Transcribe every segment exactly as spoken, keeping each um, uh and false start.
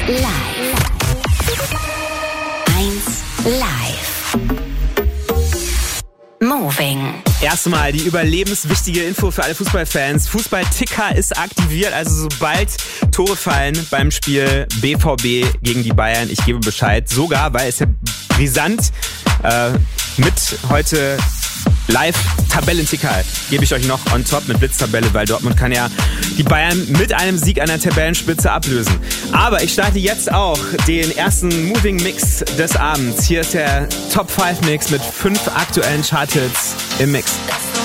Live. eins Live. Moving. Erstmal die überlebenswichtige Info für alle Fußballfans. Fußball-Ticker ist aktiviert, also sobald Tore fallen beim Spiel B V B gegen die Bayern, ich gebe Bescheid. Sogar, weil es ja brisant äh, mit heute Live-Tabellenticker gebe ich euch noch on top mit Blitztabelle, weil Dortmund kann ja die Bayern mit einem Sieg an der Tabellenspitze ablösen. Aber ich starte jetzt auch den ersten Moving-Mix des Abends. Hier ist der Top fünf Mix mit fünf aktuellen Charthits im Mix.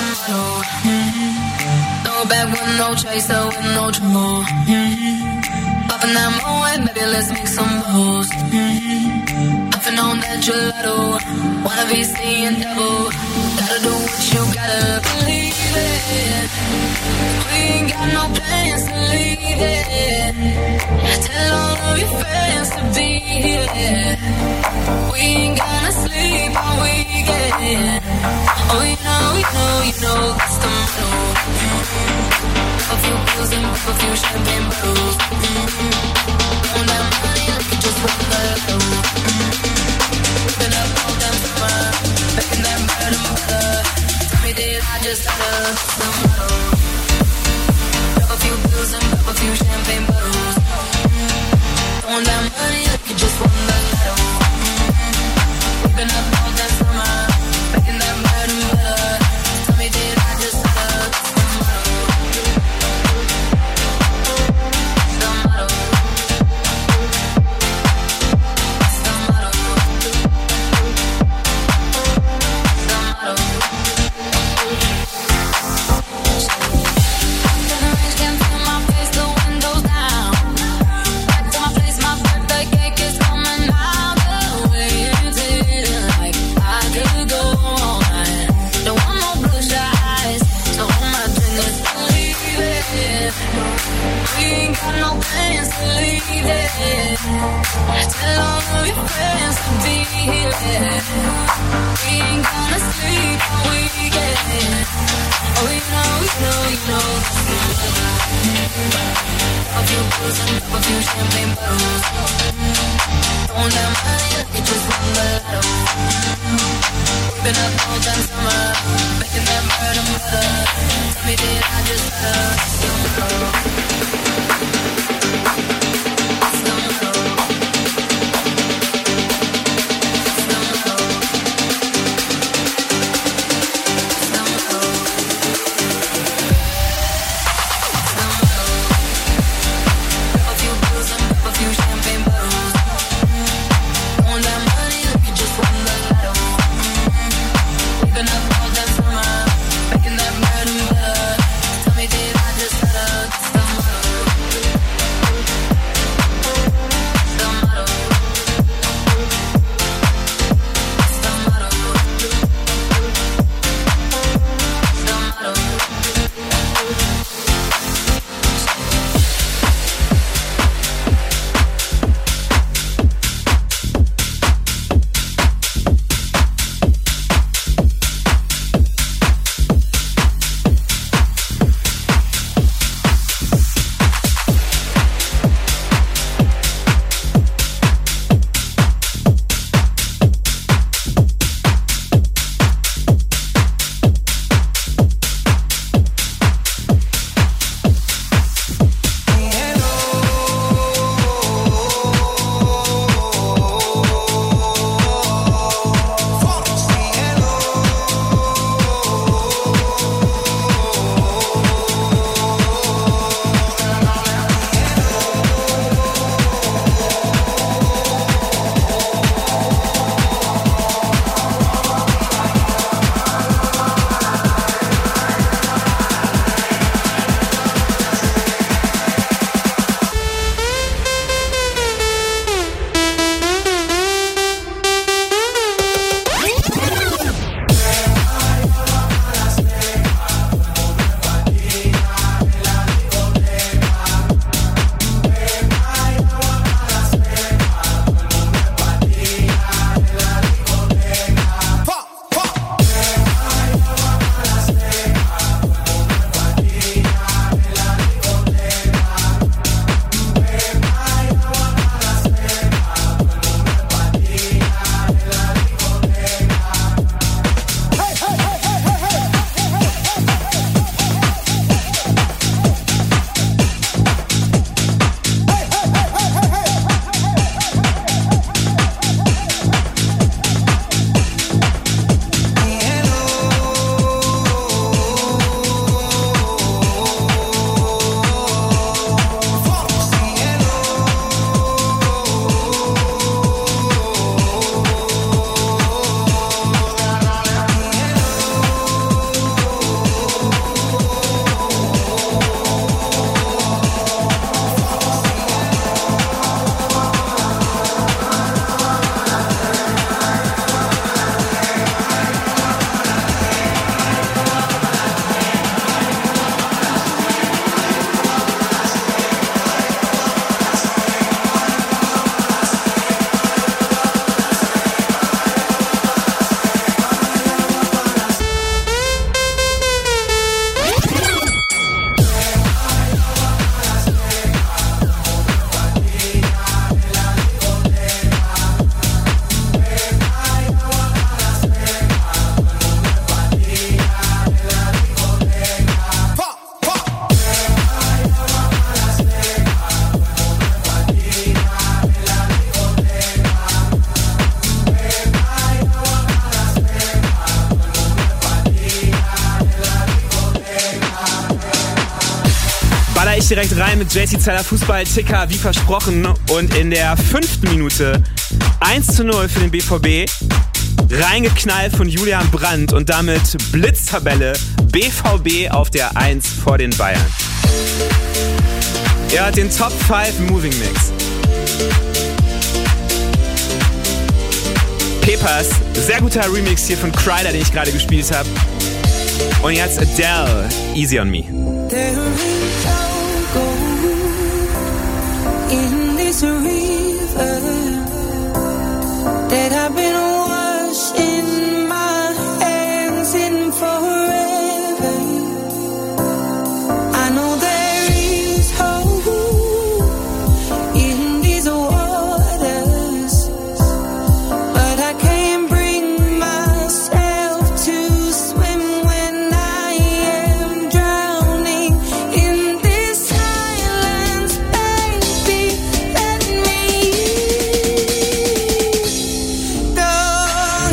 On that gelato, wanna be seeing double. Gotta do what you gotta believe it. We ain't got no plans to leave it. Tell all of your friends to be here. We ain't gonna sleep all weekend. Oh, you know, you know, you know that's the motto. Pop a few pills and pop a few champagne bottles. On that money, look at just one love. Been up all damn summer, making that bread and butter. Tell me did I just utter the motto? Pop a few pills and pop a few champagne bottles. Throwing that money like you just won the lotto. Been up all damn summer, making that bread and butter. Tell me did I just utter the motto? The motto. Tell all of your friends to be here. We ain't gonna sleep all weekend. Oh, you know, you know, you know. A few pills and a few champagne bottles. Throwing that money like you just won the lotto. We've been up all damn summer, making that bread and butter. Tell me did I just love you? ich direkt rein mit J C Zeller Fußball-Ticker, wie versprochen. Und in der fünften Minute eins zu null für den B V B. Reingeknallt von Julian Brandt und damit Blitztabelle B V B auf der eins vor den Bayern. Er hat den Top fünf Moving Mix. Peppers, sehr guter Remix hier von Kryder, den ich gerade gespielt habe. Und jetzt Adele, Easy on Me. There is no gold in this river that I've been washing my hands in forever. I know there is hope in these waters, but I can't bring myself to swim when I am drowning in this silence, baby. Let me go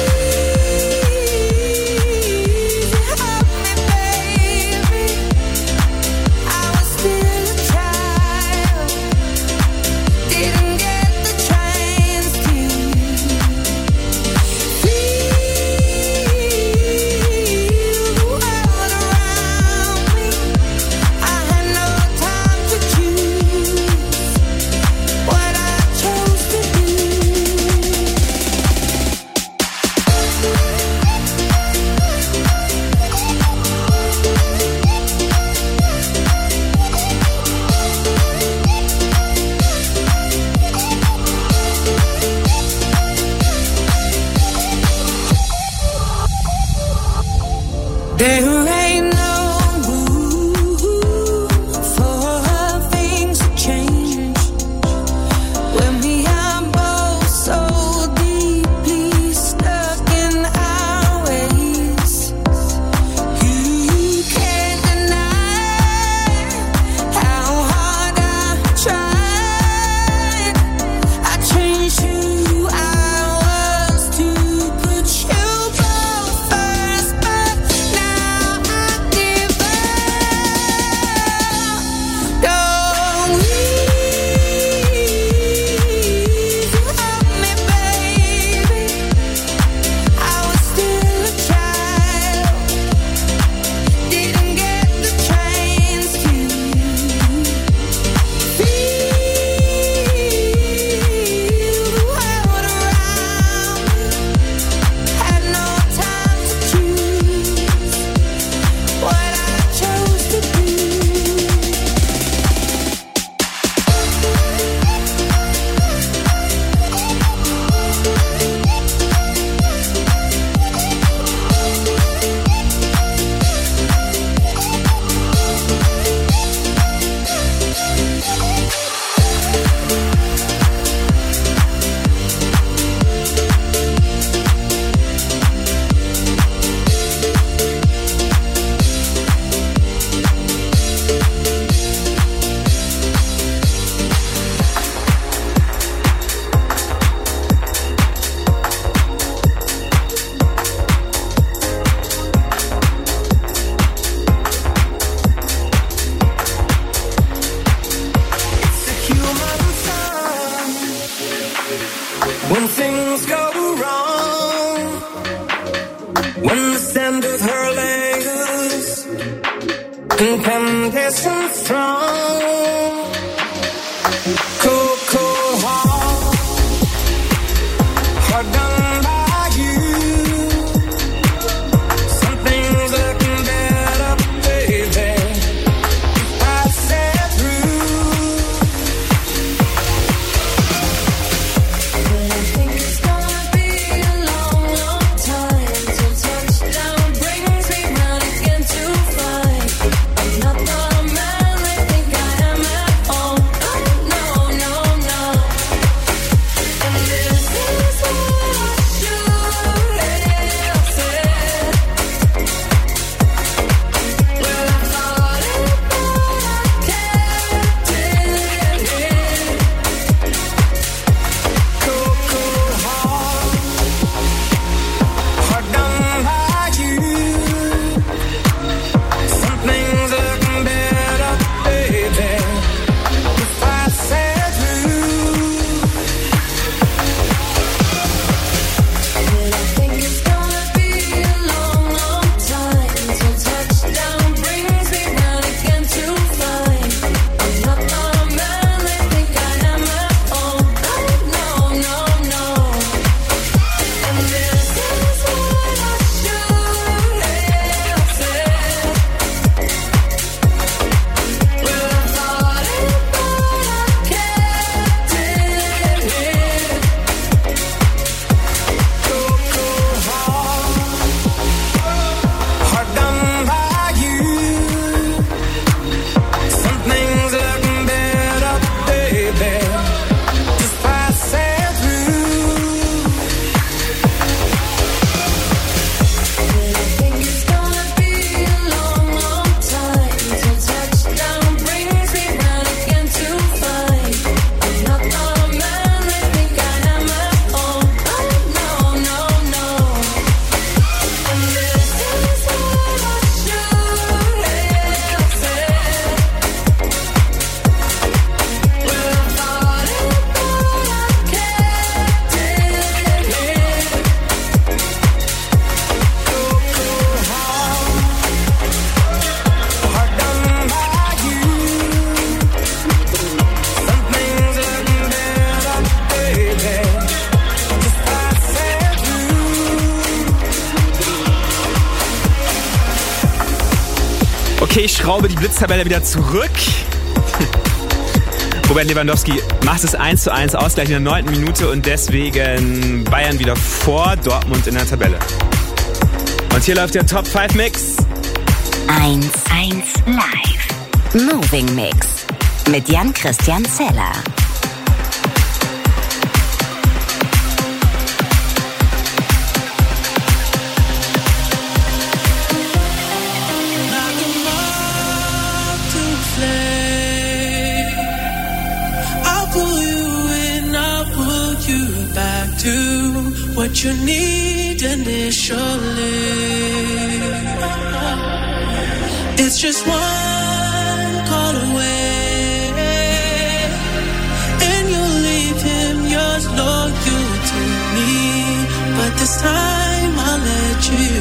easy on me, baby. I was still a child, didn't get the chance to feel the world around me. I had no time to choose what I chose to do. There ain't no room for things to change when we are both so deeply stuck in our ways. You can't deny how hard I tried. I changed who I was to put you both first, but now I give up. Don't easy on me, baby. I was still a child, didn't get the chance to feel the world around me. Had no time to choose what I chose to do. When things go wrong, when the scent of her lingers and temptation strong, cool, cool heart, hard done by you. Something's looking better, baby. I said through. I think it's gonna be a long, long time till touchdown brings me round again to find I'm not the man I think I am. Okay, ich schraube die Blitztabelle wieder zurück. Robert Lewandowski macht es eins zu eins Ausgleich in der neunten Minute und deswegen Bayern wieder vor Dortmund in der Tabelle. Und hier läuft der Top fünf Mix. eins eins Live. Moving Mix mit Jan-Christian Zeller. What you need initially. It's just one call away, and you'll leave him yours loyal to me. But this time I'll let you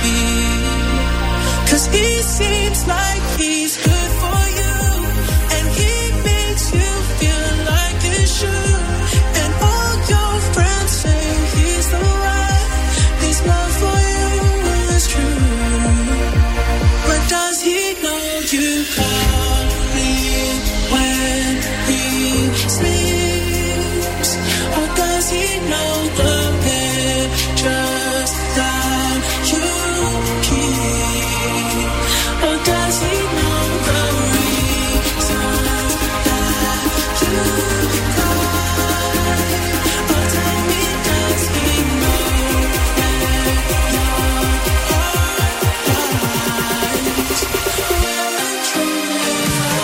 be, 'cause he seems like he's good for you, and he makes you feel like you should. And all your friends say he's the right, his love for you is true. But does he know you call me when he sleeps? Or does he know the pictures that you keep? Or does he know the reasons that you cry? Or tell me, does he know where your heart lies? Well and truly,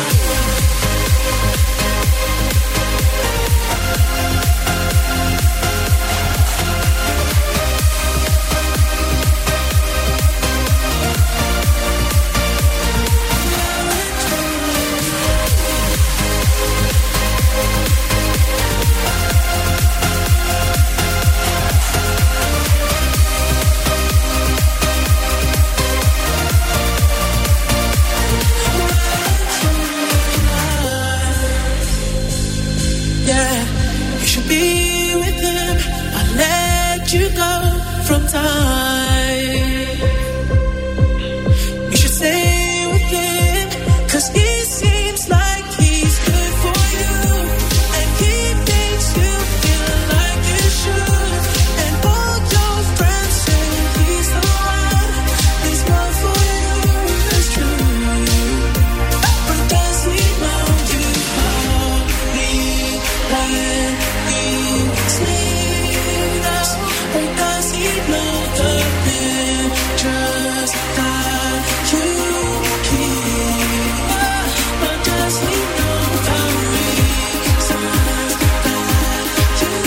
yeah, you should be with him. I let you go from time. You should stay with him, 'cause he seems like he's good for you, and he makes you feel like you should. And all your friends say he's the one, his love for you is true. But does he know you call me when he sleeps? Or does he know the pictures that you keep? Or does he know the reasons that you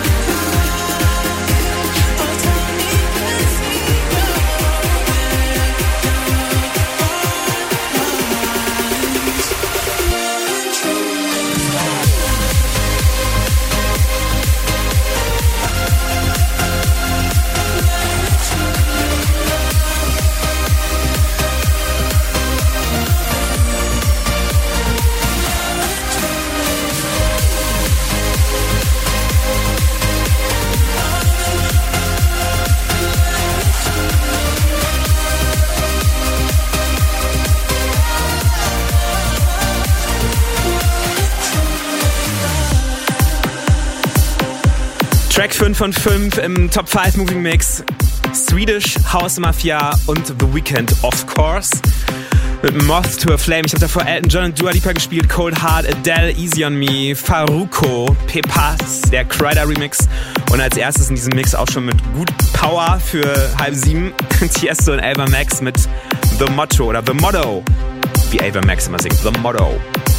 cry? Or tell me, does he know where your heart lies? Well and truly, Track fünf von fünf im Top fünf Moving Mix. Swedish House Mafia und The Weeknd, of course. Mit Moth to a Flame. Ich habe davor Elton John und Dua Lipa gespielt. Cold Heart, Adele, Easy on Me, Farruko, Pepas, der Kryder Remix. Und als erstes in diesem Mix auch schon mit gut Power für halb sieben. Tiesto und Ava Max mit The Motto oder The Motto, wie Ava Max immer singt. The Motto.